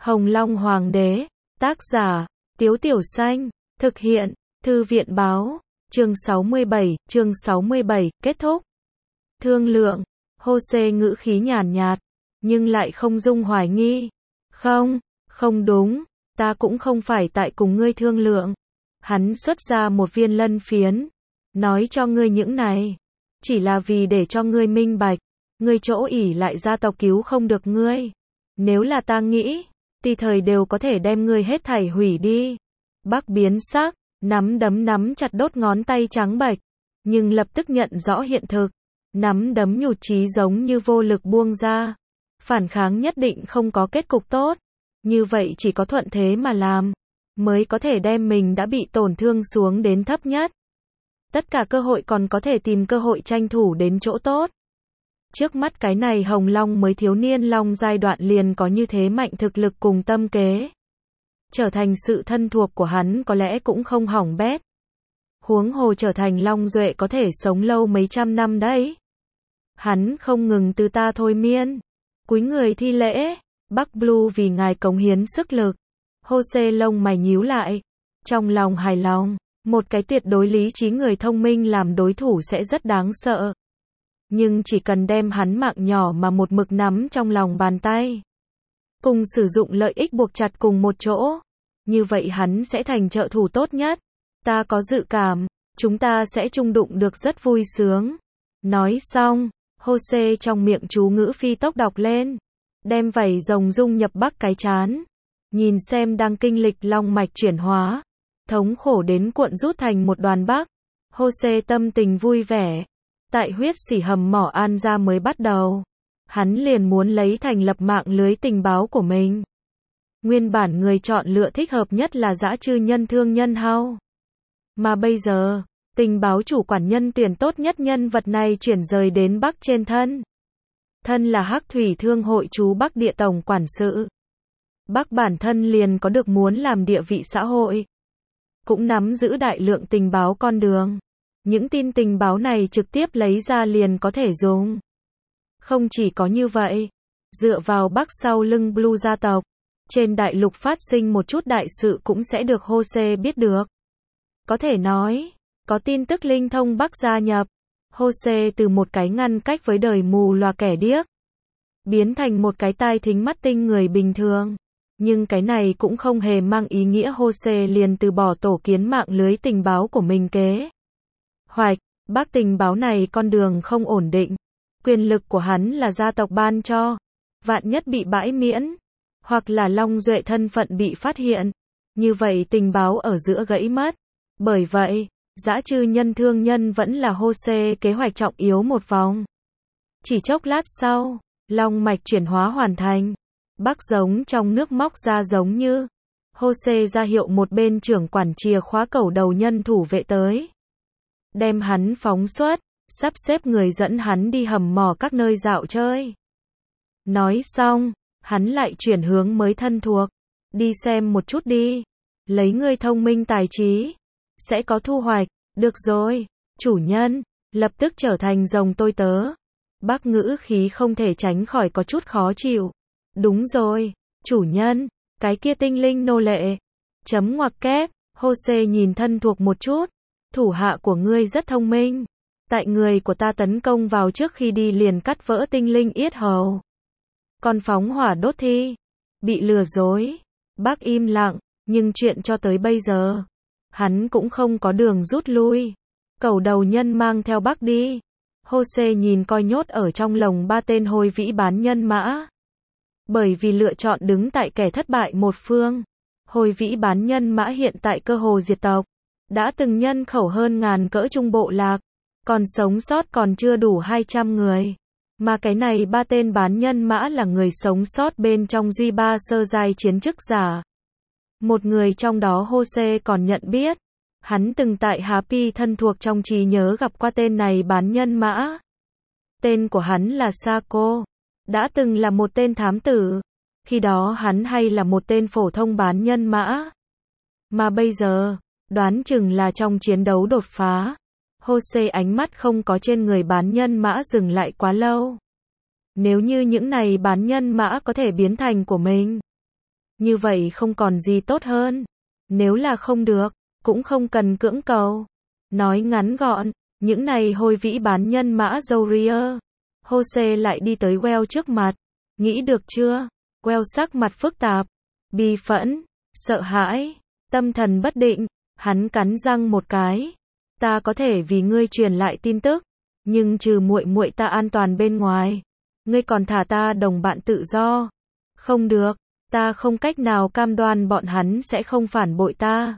Hồng Long Hoàng đế, tác giả, Tiếu Tiểu Xanh, thực hiện, Thư viện báo, chương 67, kết thúc. Thương lượng, Jose ngữ khí nhàn nhạt, nhưng lại không dung hoài nghi. Không đúng, ta cũng không phải tại cùng ngươi thương lượng. Hắn xuất ra một viên lân phiến, nói cho ngươi những này, chỉ là vì để cho ngươi minh bạch, ngươi chỗ ỷ lại gia tộc cứu không được ngươi. Nếu là ta nghĩ, tùy thời đều có thể đem ngươi hết thảy hủy đi. Bắc biến sắc, nắm đấm nắm chặt đốt ngón tay trắng bệch, nhưng lập tức nhận rõ hiện thực, nắm đấm nhụt chí giống như vô lực buông ra. Phản kháng nhất định không có kết cục tốt, như vậy chỉ có thuận thế mà làm, mới có thể đem mình đã bị tổn thương xuống đến thấp nhất. Tất cả cơ hội còn có thể tìm cơ hội tranh thủ đến chỗ tốt. Trước mắt cái này Hồng Long mới thiếu niên long giai đoạn liền có như thế mạnh thực lực cùng tâm kế. Trở thành sự thân thuộc của hắn có lẽ cũng không hỏng bét. Huống hồ trở thành Long Duệ có thể sống lâu mấy trăm năm đấy. Hắn không ngừng từ ta thôi miên. Cúi người thi lễ, Bắc Blue vì ngài cống hiến sức lực. Jose lông mày nhíu lại. Trong lòng hài lòng, một cái tuyệt đối lý trí người thông minh làm đối thủ sẽ rất đáng sợ. Nhưng chỉ cần đem hắn mạng nhỏ mà một mực nắm trong lòng bàn tay, cùng sử dụng lợi ích buộc chặt cùng một chỗ, như vậy hắn sẽ thành trợ thủ tốt nhất. Ta có dự cảm, chúng ta sẽ chung đụng được rất vui sướng. Nói xong, Jose trong miệng chú ngữ phi tốc đọc lên, đem vảy rồng dung nhập Bắc cái chán. Nhìn xem đang kinh lịch long mạch chuyển hóa, thống khổ đến cuộn rút thành một đoàn Bắc, Jose tâm tình vui vẻ. Tại huyết xỉ hầm mỏ An gia mới bắt đầu, hắn liền muốn lấy thành lập mạng lưới tình báo của mình. Nguyên bản người chọn lựa thích hợp nhất là dã chư nhân thương nhân Hao. Mà bây giờ, tình báo chủ quản nhân tuyển tốt nhất nhân vật này chuyển rời đến Bắc trên thân. Thân là Hắc Thủy Thương hội chú Bắc địa tổng quản sự. Bắc bản thân liền có được muốn làm địa vị xã hội. Cũng nắm giữ đại lượng tình báo con đường. Những tin tình báo này trực tiếp lấy ra liền có thể dùng. Không chỉ có như vậy, dựa vào Bắc sau lưng Blue gia tộc, trên đại lục phát sinh một chút đại sự cũng sẽ được Jose biết được. Có thể nói, có tin tức linh thông Bắc gia nhập, Jose từ một cái ngăn cách với đời mù loà kẻ điếc, biến thành một cái tai thính mắt tinh người bình thường. Nhưng cái này cũng không hề mang ý nghĩa Jose liền từ bỏ tổ kiến mạng lưới tình báo của mình kế hoạch. Bắc tình báo này con đường không ổn định, quyền lực của hắn là gia tộc ban cho, vạn nhất bị bãi miễn, hoặc là Long Duệ thân phận bị phát hiện, như vậy tình báo ở giữa gãy mất. Bởi vậy, dã chư nhân thương nhân vẫn là Jose kế hoạch trọng yếu một vòng. Chỉ chốc lát sau, long mạch chuyển hóa hoàn thành, Bắc giống trong nước móc ra giống như. Jose ra hiệu một bên trưởng quản chìa khóa cẩu đầu nhân thủ vệ tới. Đem hắn phóng xuất, sắp xếp người dẫn hắn đi hầm mỏ các nơi dạo chơi. Nói xong, hắn lại chuyển hướng mới thân thuộc. Đi xem một chút đi. Lấy ngươi thông minh tài trí, sẽ có thu hoạch. Được rồi, chủ nhân, lập tức trở thành rồng tôi tớ. Bắc ngữ khí không thể tránh khỏi có chút khó chịu. Đúng rồi, chủ nhân, cái kia tinh linh nô lệ. Chấm ngoặc kép, Jose nhìn thân thuộc một chút. Thủ hạ của ngươi rất thông minh. Tại người của ta tấn công vào trước khi đi liền cắt vỡ tinh linh yết hầu. Còn phóng hỏa đốt thi. Bị lừa dối. Bác im lặng, nhưng chuyện cho tới bây giờ, hắn cũng không có đường rút lui. Cẩu đầu nhân mang theo bác đi. Jose nhìn coi nhốt ở trong lồng 3 tên hôi vĩ bán nhân mã. Bởi vì lựa chọn đứng tại kẻ thất bại một phương, hôi vĩ bán nhân mã hiện tại cơ hồ diệt tộc. Đã từng nhân khẩu hơn ngàn cỡ trung bộ lạc, còn sống sót còn chưa đủ 200 người. Mà cái này 3 tên bán nhân mã là người sống sót bên trong duy 3 sơ giai chiến chức giả. Một người trong đó Jose còn nhận biết. Hắn từng tại Happy thân thuộc trong trí nhớ gặp qua tên này bán nhân mã. Tên của hắn là Sako. Đã từng là một tên thám tử. Khi đó hắn hay là một tên phổ thông bán nhân mã. Mà bây giờ, đoán chừng là trong chiến đấu đột phá. Jose ánh mắt không có trên người bán nhân mã dừng lại quá lâu. Nếu như những này bán nhân mã có thể biến thành của mình, Như vậy không còn gì tốt hơn. Nếu là không được, cũng không cần cưỡng cầu. Nói ngắn gọn, những này hôi vĩ bán nhân mã Zourier. Jose lại đi tới Well trước mặt. Nghĩ được chưa? Well sắc mặt phức tạp, bi phẫn, sợ hãi, tâm thần bất định. Hắn cắn răng một cái. Ta có thể vì ngươi truyền lại tin tức, nhưng trừ muội muội ta an toàn bên ngoài, ngươi còn thả ta đồng bạn tự do. Không được, ta không cách nào cam đoan bọn hắn sẽ không phản bội ta.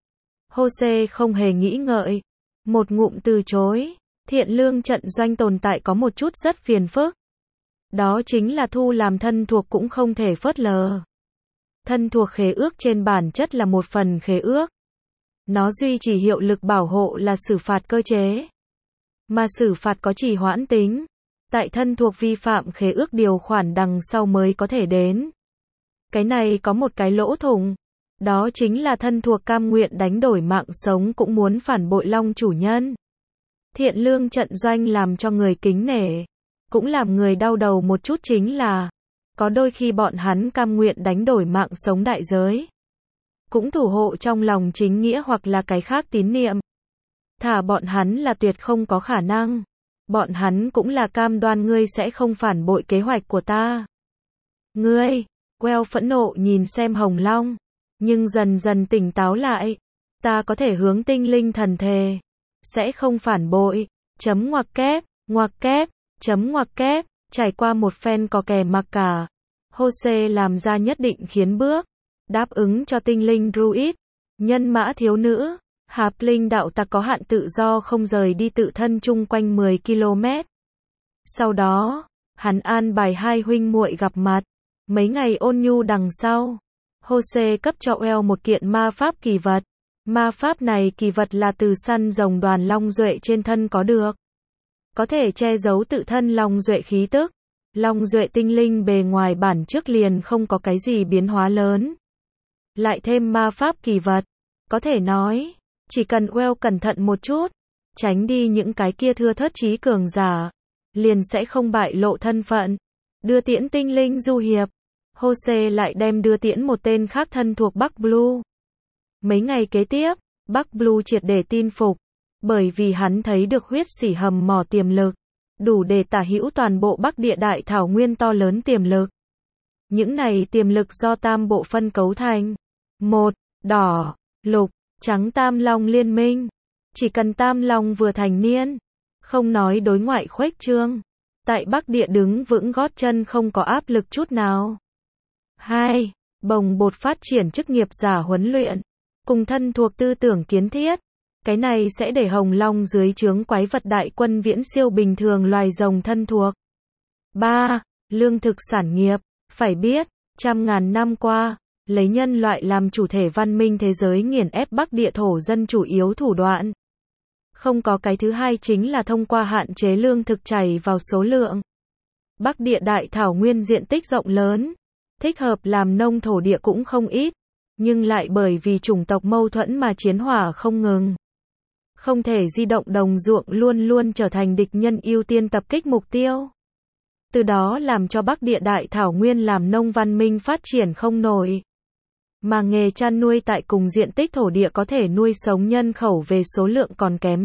Jose không hề nghĩ ngợi, một ngụm từ chối. Thiện lương trận doanh tồn tại có một chút rất phiền phức. Đó chính là thu làm thân thuộc cũng không thể phớt lờ. Thân thuộc khế ước trên bản chất là một phần khế ước. Nó duy trì hiệu lực bảo hộ là xử phạt cơ chế. Mà xử phạt có trì hoãn tính. Tại thân thuộc vi phạm khế ước điều khoản đằng sau mới có thể đến. Cái này có một cái lỗ thủng. Đó chính là thân thuộc cam nguyện đánh đổi mạng sống cũng muốn phản bội Long chủ nhân. Thiện lương trận doanh làm cho người kính nể. Cũng làm người đau đầu một chút chính là, có đôi khi bọn hắn cam nguyện đánh đổi mạng sống đại giới. Cũng thủ hộ trong lòng chính nghĩa hoặc là cái khác tín niệm. Thả bọn hắn là tuyệt không có khả năng. Bọn hắn cũng là cam đoan ngươi sẽ không phản bội kế hoạch của ta. Ngươi, Well phẫn nộ nhìn xem Hồng Long, nhưng dần dần tỉnh táo lại. Ta có thể hướng tinh linh thần thề, sẽ không phản bội. Chấm ngoặc kép, chấm ngoặc kép, trải qua một phen cò kè mặc cả. Jose làm ra nhất định khiến bước, đáp ứng cho tinh linh druid, nhân mã thiếu nữ, hạp linh đạo tặc có hạn tự do không rời đi tự thân chung quanh 10 km. Sau đó, hắn an bài hai huynh muội gặp mặt. Mấy ngày ôn nhu đằng sau, Jose cấp cho Well một kiện ma pháp kỳ vật. Ma pháp này kỳ vật là từ săn rồng đoàn long duệ trên thân có được. Có thể che giấu tự thân long duệ khí tức. Long duệ tinh linh bề ngoài bản trước liền không có cái gì biến hóa lớn. Lại thêm ma pháp kỳ vật. Có thể nói, chỉ cần Well cẩn thận một chút, tránh đi những cái kia thưa thớt trí cường giả, liền sẽ không bại lộ thân phận. Đưa tiễn tinh linh du hiệp. Jose lại đem đưa tiễn một tên khác thân thuộc Bắc Blue. Mấy ngày kế tiếp, Bắc Blue triệt để tin phục, bởi vì hắn thấy được huyết sỉ hầm mỏ tiềm lực, đủ để tả hữu toàn bộ Bắc Địa Đại Thảo Nguyên to lớn tiềm lực. Những này tiềm lực do tam bộ phân cấu thành. 1. Đỏ, lục, trắng tam long liên minh. Chỉ cần tam long vừa thành niên, không nói đối ngoại khuếch trương, tại Bắc Địa đứng vững gót chân không có áp lực chút nào. 2. Bồng bột phát triển chức nghiệp giả huấn luyện, cùng thân thuộc tư tưởng kiến thiết. Cái này sẽ để Hồng Long dưới trướng quái vật đại quân viễn siêu bình thường loài rồng thân thuộc. 3. Lương thực sản nghiệp. Phải biết, trăm ngàn năm qua, lấy nhân loại làm chủ thể văn minh thế giới nghiền ép Bắc Địa thổ dân chủ yếu thủ đoạn. Không có cái thứ hai chính là thông qua hạn chế lương thực chảy vào số lượng. Bắc Địa Đại Thảo Nguyên diện tích rộng lớn, thích hợp làm nông thổ địa cũng không ít, nhưng lại bởi vì chủng tộc mâu thuẫn mà chiến hỏa không ngừng. Không thể di động đồng ruộng luôn luôn trở thành địch nhân ưu tiên tập kích mục tiêu. Từ đó làm cho Bắc Địa Đại Thảo Nguyên làm nông văn minh phát triển không nổi. Mà nghề chăn nuôi tại cùng diện tích thổ địa có thể nuôi sống nhân khẩu về số lượng còn kém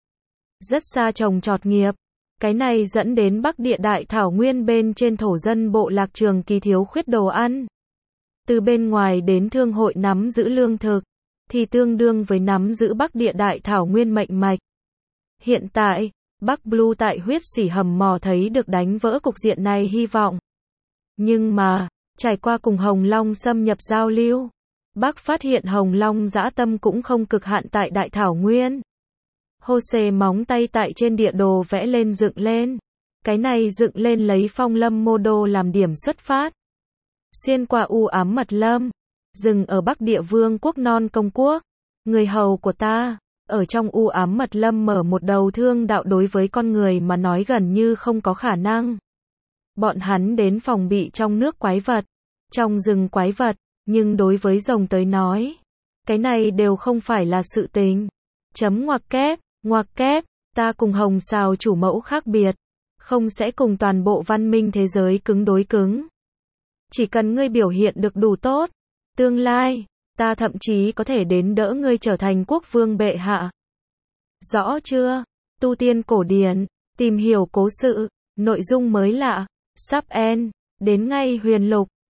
rất xa trồng trọt nghiệp. Cái này dẫn đến Bắc Địa Đại Thảo Nguyên bên trên thổ dân bộ lạc trường kỳ thiếu khuyết đồ ăn. Từ bên ngoài đến thương hội nắm giữ lương thực, thì tương đương với nắm giữ Bắc Địa Đại Thảo Nguyên mệnh mạch. Hiện tại, Bắc Blue tại huyết sỉ hầm mỏ thấy được đánh vỡ cục diện này hy vọng. Nhưng mà, trải qua cùng Hồng Long xâm nhập giao lưu, Bắc phát hiện Hồng Long dã tâm cũng không cực hạn tại Đại Thảo Nguyên. Jose móng tay tại trên địa đồ vẽ lên dựng lên. Cái này dựng lên lấy phong lâm mô đô làm điểm xuất phát. Xuyên qua u ám mật lâm, dừng ở Bắc Địa Vương quốc non công quốc. Người hầu của ta, ở trong u ám mật lâm mở một đầu thương đạo đối với con người mà nói gần như không có khả năng. Bọn hắn đến phòng bị trong nước quái vật, trong rừng quái vật, nhưng đối với rồng tới nói, cái này đều không phải là sự tình. Chấm ngoặc kép, ta cùng Hồng Sào chủ mẫu khác biệt, không sẽ cùng toàn bộ văn minh thế giới cứng đối cứng. Chỉ cần ngươi biểu hiện được đủ tốt, Tương lai, ta thậm chí có thể đến đỡ ngươi trở thành quốc vương bệ hạ. Rõ chưa? Tu tiên cổ điển, tìm hiểu cố sự, nội dung mới lạ, sắp end, đến ngay huyền lục.